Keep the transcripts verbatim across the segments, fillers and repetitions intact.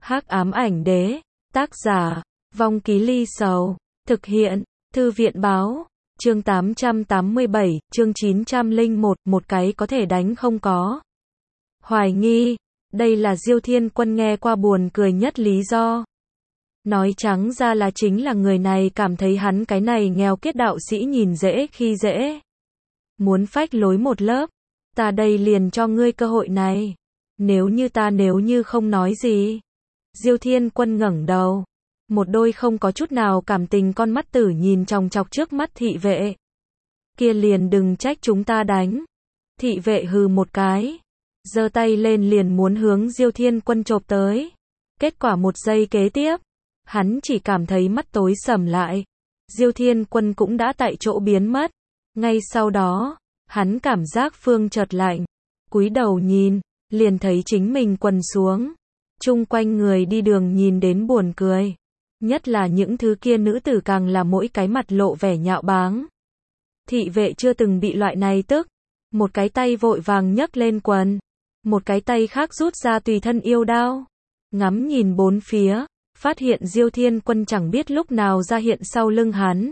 Hắc ám ảnh đế, tác giả, Vong Ký Ly Sầu, thực hiện, Thư viện báo, chương tám trăm tám mươi bảy, chương chín trăm lẻ một, một cái có thể đánh không có. Hoài nghi, đây là Diêu Thiên Quân nghe qua buồn cười nhất lý do. Nói trắng ra là chính là người này cảm thấy hắn cái này nghèo kiết đạo sĩ nhìn dễ khi dễ. Muốn phách lối một lớp, ta đây liền cho ngươi cơ hội này. Nếu như ta nếu như không nói gì. Diêu Thiên Quân ngẩng đầu. Một đôi không có chút nào cảm tình con mắt tử nhìn chòng chọc trước mắt thị vệ. Kia liền đừng trách chúng ta đánh. Thị vệ hừ một cái. Giơ tay lên liền muốn hướng Diêu Thiên Quân chộp tới. Kết quả một giây kế tiếp. Hắn chỉ cảm thấy mắt tối sầm lại. Diêu Thiên Quân cũng đã tại chỗ biến mất. Ngay sau đó, hắn cảm giác phương chợt lạnh. Cúi đầu nhìn, liền thấy chính mình quần xuống. Chung quanh người đi đường nhìn đến buồn cười. Nhất là những thứ kia nữ tử càng là mỗi cái mặt lộ vẻ nhạo báng. Thị vệ chưa từng bị loại này tức. Một cái tay vội vàng nhấc lên quần. Một cái tay khác rút ra tùy thân yêu đao. Ngắm nhìn bốn phía. Phát hiện Diêu Thiên Quân chẳng biết lúc nào ra hiện sau lưng hắn.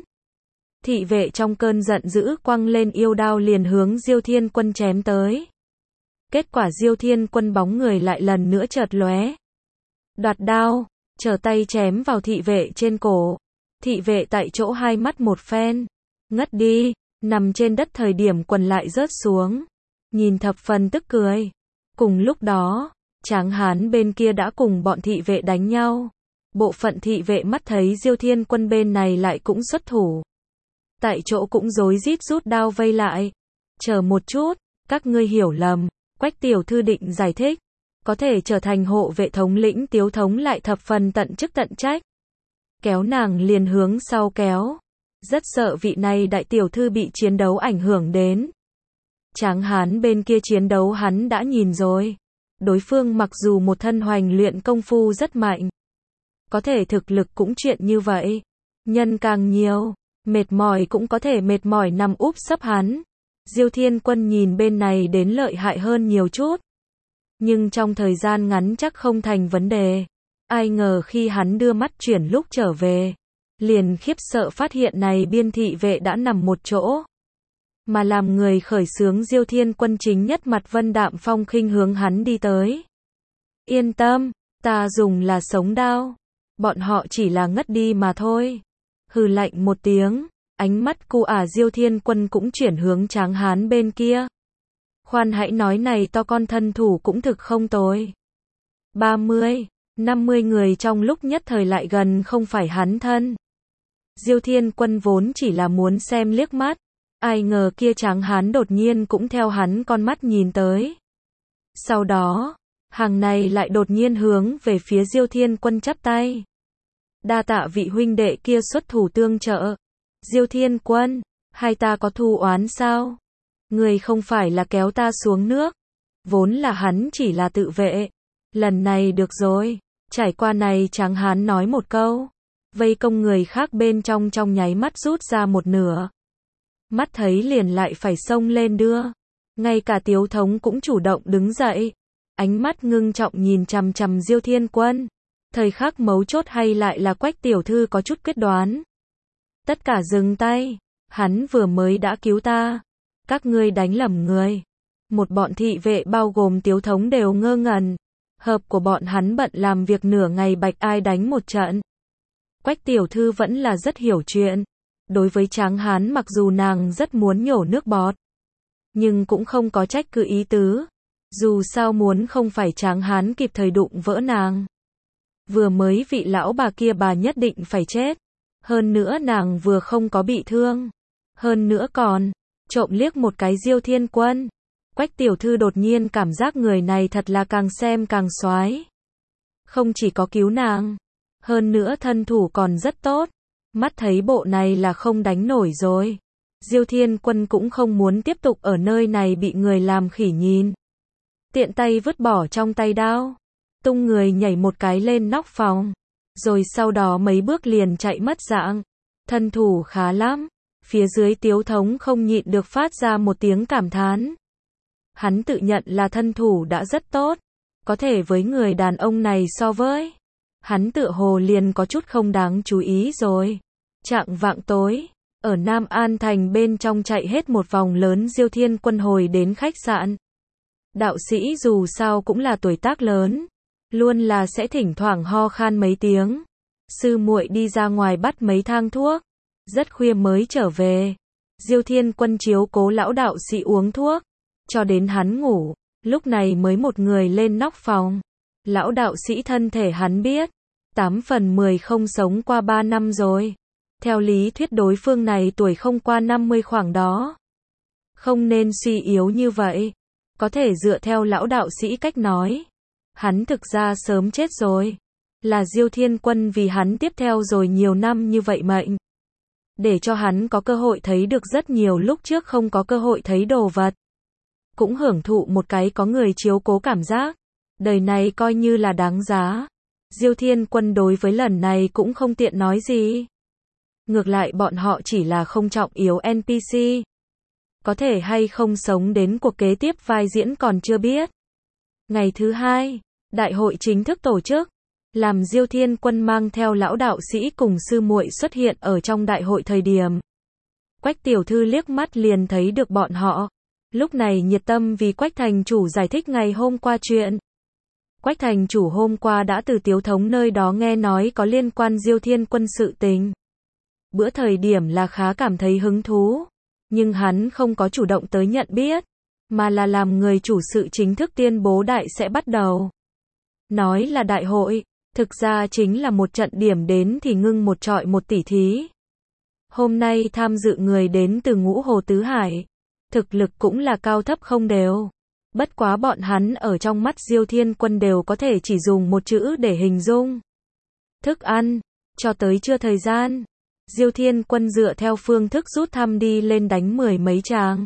Thị vệ trong cơn giận dữ quăng lên yêu đao liền hướng Diêu Thiên Quân chém tới. Kết quả Diêu Thiên Quân bóng người lại lần nữa chợt lóe. Đoạt đao, trở tay chém vào thị vệ trên cổ. Thị vệ tại chỗ hai mắt một phen. Ngất đi, nằm trên đất thời điểm quần lại rớt xuống. Nhìn thập phần tức cười. Cùng lúc đó, tráng hán bên kia đã cùng bọn thị vệ đánh nhau. Bộ phận thị vệ mắt thấy Diêu Thiên Quân bên này lại cũng xuất thủ. Tại chỗ cũng rối rít rút đao vây lại. Chờ một chút, các ngươi hiểu lầm. Quách tiểu thư định giải thích. Có thể trở thành hộ vệ thống lĩnh Tiếu thống lại thập phần tận chức tận trách. Kéo nàng liền hướng sau kéo. Rất sợ vị này đại tiểu thư bị chiến đấu ảnh hưởng đến. Tráng hán bên kia chiến đấu hắn đã nhìn rồi. Đối phương mặc dù một thân hoành luyện công phu rất mạnh. Có thể thực lực cũng chuyện như vậy. Nhân càng nhiều, mệt mỏi cũng có thể mệt mỏi nằm úp sấp hắn. Diêu Thiên Quân nhìn bên này đến lợi hại hơn nhiều chút. Nhưng trong thời gian ngắn chắc không thành vấn đề. Ai ngờ khi hắn đưa mắt chuyển lúc trở về. Liền khiếp sợ phát hiện này biên thị vệ đã nằm một chỗ. Mà làm người khởi xướng Diêu Thiên Quân chính nhất mặt vân đạm phong khinh hướng hắn đi tới. Yên tâm, ta dùng là sống đao. Bọn họ chỉ là ngất đi mà thôi. Hừ lạnh một tiếng, ánh mắt cu ả Diêu Thiên Quân cũng chuyển hướng tráng hán bên kia. Khoan hãy nói này to con thân thủ cũng thực không tồi. ba mươi, năm mươi người trong lúc nhất thời lại gần không phải hắn thân. Diêu Thiên Quân vốn chỉ là muốn xem liếc mắt. Ai ngờ kia tráng hán đột nhiên cũng theo hắn con mắt nhìn tới. Sau đó, hàng này lại đột nhiên hướng về phía Diêu Thiên Quân chắp tay. Đa tạ vị huynh đệ kia xuất thủ tương trợ. Diêu Thiên Quân, hai ta có thù oán sao? Người không phải là kéo ta xuống nước. Vốn là hắn chỉ là tự vệ. Lần này được rồi. Trải qua này tráng hán nói một câu. Vây công người khác bên trong trong nháy mắt rút ra một nửa. Mắt thấy liền lại phải xông lên đưa. Ngay cả Tiếu thống cũng chủ động đứng dậy. Ánh mắt ngưng trọng nhìn chằm chằm Diêu Thiên Quân. Thời khắc mấu chốt hay lại là Quách tiểu thư có chút quyết đoán. Tất cả dừng tay. Hắn vừa mới đã cứu ta. Các ngươi đánh lầm người. Một bọn thị vệ bao gồm Tiếu thống đều ngơ ngẩn. Hợp của bọn hắn bận làm việc nửa ngày bạch ai đánh một trận. Quách tiểu thư vẫn là rất hiểu chuyện. Đối với tráng hán mặc dù nàng rất muốn nhổ nước bọt. Nhưng cũng không có trách cứ ý tứ. Dù sao muốn không phải tráng hán kịp thời đụng vỡ nàng. Vừa mới vị lão bà kia bà nhất định phải chết. Hơn nữa nàng vừa không có bị thương. Hơn nữa còn, trộm liếc một cái Diêu Thiên Quân. Quách tiểu thư đột nhiên cảm giác người này thật là càng xem càng xoái. Không chỉ có cứu nàng. Hơn nữa thân thủ còn rất tốt. Mắt thấy bộ này là không đánh nổi rồi. Diêu Thiên Quân cũng không muốn tiếp tục ở nơi này bị người làm khỉ nhìn. Tiện tay vứt bỏ trong tay đao. Tung người nhảy một cái lên nóc phòng. Rồi sau đó mấy bước liền chạy mất dạng. Thân thủ khá lắm. Phía dưới Tiếu thống không nhịn được phát ra một tiếng cảm thán. Hắn tự nhận là thân thủ đã rất tốt. Có thể với người đàn ông này so với hắn tựa hồ liền có chút không đáng chú ý rồi. Chạng vạng tối, ở Nam An Thành bên trong chạy hết một vòng lớn Diêu Thiên Quân hồi đến khách sạn. Đạo sĩ dù sao cũng là tuổi tác lớn, luôn là sẽ thỉnh thoảng ho khan mấy tiếng. Sư muội đi ra ngoài bắt mấy thang thuốc, rất khuya mới trở về. Diêu Thiên Quân chiếu cố lão đạo sĩ uống thuốc, cho đến hắn ngủ, lúc này mới một người lên nóc phòng. Lão đạo sĩ thân thể hắn biết, tám phần mười không sống qua ba năm rồi. Theo lý thuyết đối phương này tuổi không qua năm mươi khoảng đó. Không nên suy yếu như vậy. Có thể dựa theo lão đạo sĩ cách nói, hắn thực ra sớm chết rồi. Là Diêu Thiên Quân vì hắn tiếp theo rồi nhiều năm như vậy mệnh. Để cho hắn có cơ hội thấy được rất nhiều lúc trước không có cơ hội thấy đồ vật. Cũng hưởng thụ một cái có người chiếu cố cảm giác. Đời này coi như là đáng giá. Diêu Thiên Quân đối với lần này cũng không tiện nói gì. Ngược lại bọn họ chỉ là không trọng yếu en pê xê. Có thể hay không sống đến cuộc kế tiếp vai diễn còn chưa biết. Ngày thứ hai, đại hội chính thức tổ chức. Làm Diêu Thiên Quân mang theo lão đạo sĩ cùng sư muội xuất hiện ở trong đại hội thời điểm. Quách tiểu thư liếc mắt liền thấy được bọn họ. Lúc này nhiệt tâm vì Quách thành chủ giải thích ngày hôm qua chuyện. Quách thành chủ hôm qua đã từ Tiếu thống nơi đó nghe nói có liên quan Diêu Thiên Quân sự tình. Bữa thời điểm là khá cảm thấy hứng thú. Nhưng hắn không có chủ động tới nhận biết. Mà là làm người chủ sự chính thức tuyên bố đại sẽ bắt đầu. Nói là đại hội. Thực ra chính là một trận điểm đến thì ngưng một trọi một tỷ thí. Hôm nay tham dự người đến từ Ngũ Hồ Tứ Hải. Thực lực cũng là cao thấp không đều. Bất quá bọn hắn ở trong mắt Diêu Thiên Quân đều có thể chỉ dùng một chữ để hình dung. Thức ăn. Cho tới trưa thời gian. Diêu Thiên Quân dựa theo phương thức rút thăm đi lên đánh mười mấy tràng.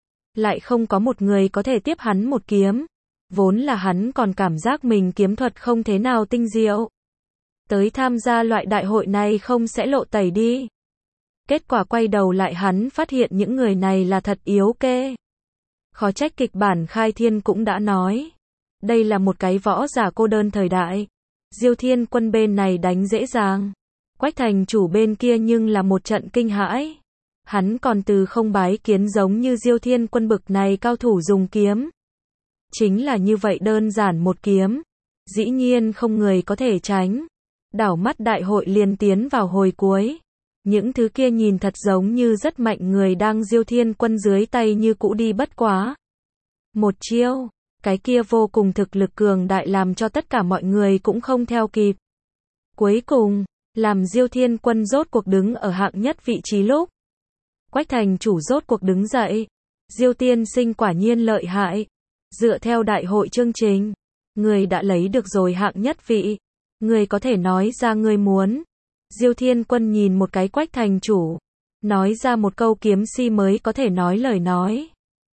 Lại không có một người có thể tiếp hắn một kiếm. Vốn là hắn còn cảm giác mình kiếm thuật không thế nào tinh diệu. Tới tham gia loại đại hội này không sẽ lộ tẩy đi. Kết quả quay đầu lại hắn phát hiện những người này là thật yếu kê. Khó trách kịch bản khai thiên cũng đã nói. Đây là một cái võ giả cô đơn thời đại. Diêu Thiên Quân bên này đánh dễ dàng. Quách thành chủ bên kia nhưng là một trận kinh hãi. Hắn còn từ không bái kiến giống như Diêu Thiên Quân bực này cao thủ dùng kiếm. Chính là như vậy đơn giản một kiếm. Dĩ nhiên không người có thể tránh. Đảo mắt đại hội liền tiến vào hồi cuối. Những thứ kia nhìn thật giống như rất mạnh người đang Diêu Thiên Quân dưới tay như cũ đi bất quá. Một chiêu, cái kia vô cùng thực lực cường đại làm cho tất cả mọi người cũng không theo kịp. Cuối cùng, làm Diêu Thiên Quân rốt cuộc đứng ở hạng nhất vị trí lúc. Quách thành chủ rốt cuộc đứng dậy. Diêu tiên sinh quả nhiên lợi hại. Dựa theo đại hội chương trình, người đã lấy được rồi hạng nhất vị. Người có thể nói ra người muốn. Diêu Thiên Quân nhìn một cái Quách thành chủ. Nói ra một câu kiếm si mới có thể nói lời nói.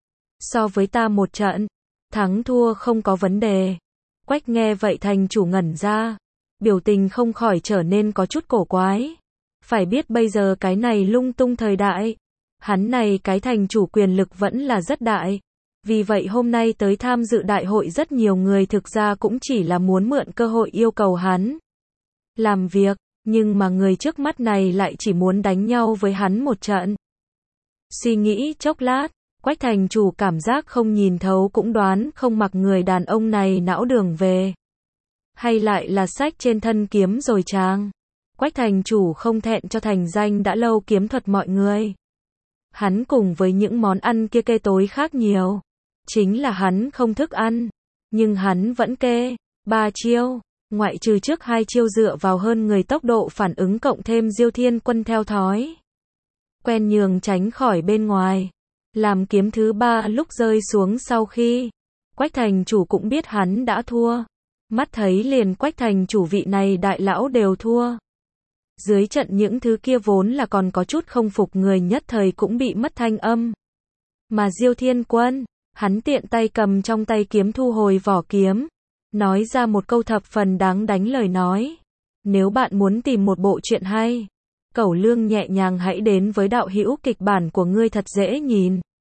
So với ta một trận, thắng thua không có vấn đề. Quách nghe vậy thành chủ ngẩn ra. Biểu tình không khỏi trở nên có chút cổ quái. Phải biết bây giờ cái này lung tung thời đại. Hắn này cái thành chủ quyền lực vẫn là rất đại. Vì vậy hôm nay tới tham dự đại hội rất nhiều người thực ra cũng chỉ là muốn mượn cơ hội yêu cầu hắn làm việc, nhưng mà người trước mắt này lại chỉ muốn đánh nhau với hắn một trận. Suy nghĩ chốc lát, Quách thành chủ cảm giác không nhìn thấu cũng đoán không mặc người đàn ông này não đường về. Hay lại là sách trên thân kiếm rồi chàng. Quách thành chủ không thẹn cho thành danh đã lâu kiếm thuật mọi người. Hắn cùng với những món ăn kia kê tối khác nhiều. Chính là hắn không thức ăn. Nhưng hắn vẫn kê. Ba chiêu. Ngoại trừ trước hai chiêu dựa vào hơn người tốc độ phản ứng cộng thêm Diêu Thiên Quân theo thói quen nhường tránh khỏi bên ngoài. Làm kiếm thứ ba lúc rơi xuống sau khi. Quách thành chủ cũng biết hắn đã thua. Mắt thấy liền Quách thành chủ vị này đại lão đều thua. Dưới trận những thứ kia vốn là còn có chút không phục người nhất thời cũng bị mất thanh âm. Mà Diêu Thiên Quân, hắn tiện tay cầm trong tay kiếm thu hồi vỏ kiếm. Nói ra một câu thập phần đáng đánh lời nói. Nếu bạn muốn tìm một bộ truyện hay, cẩu lương nhẹ nhàng hãy đến với đạo hữu kịch bản của ngươi thật dễ nhìn.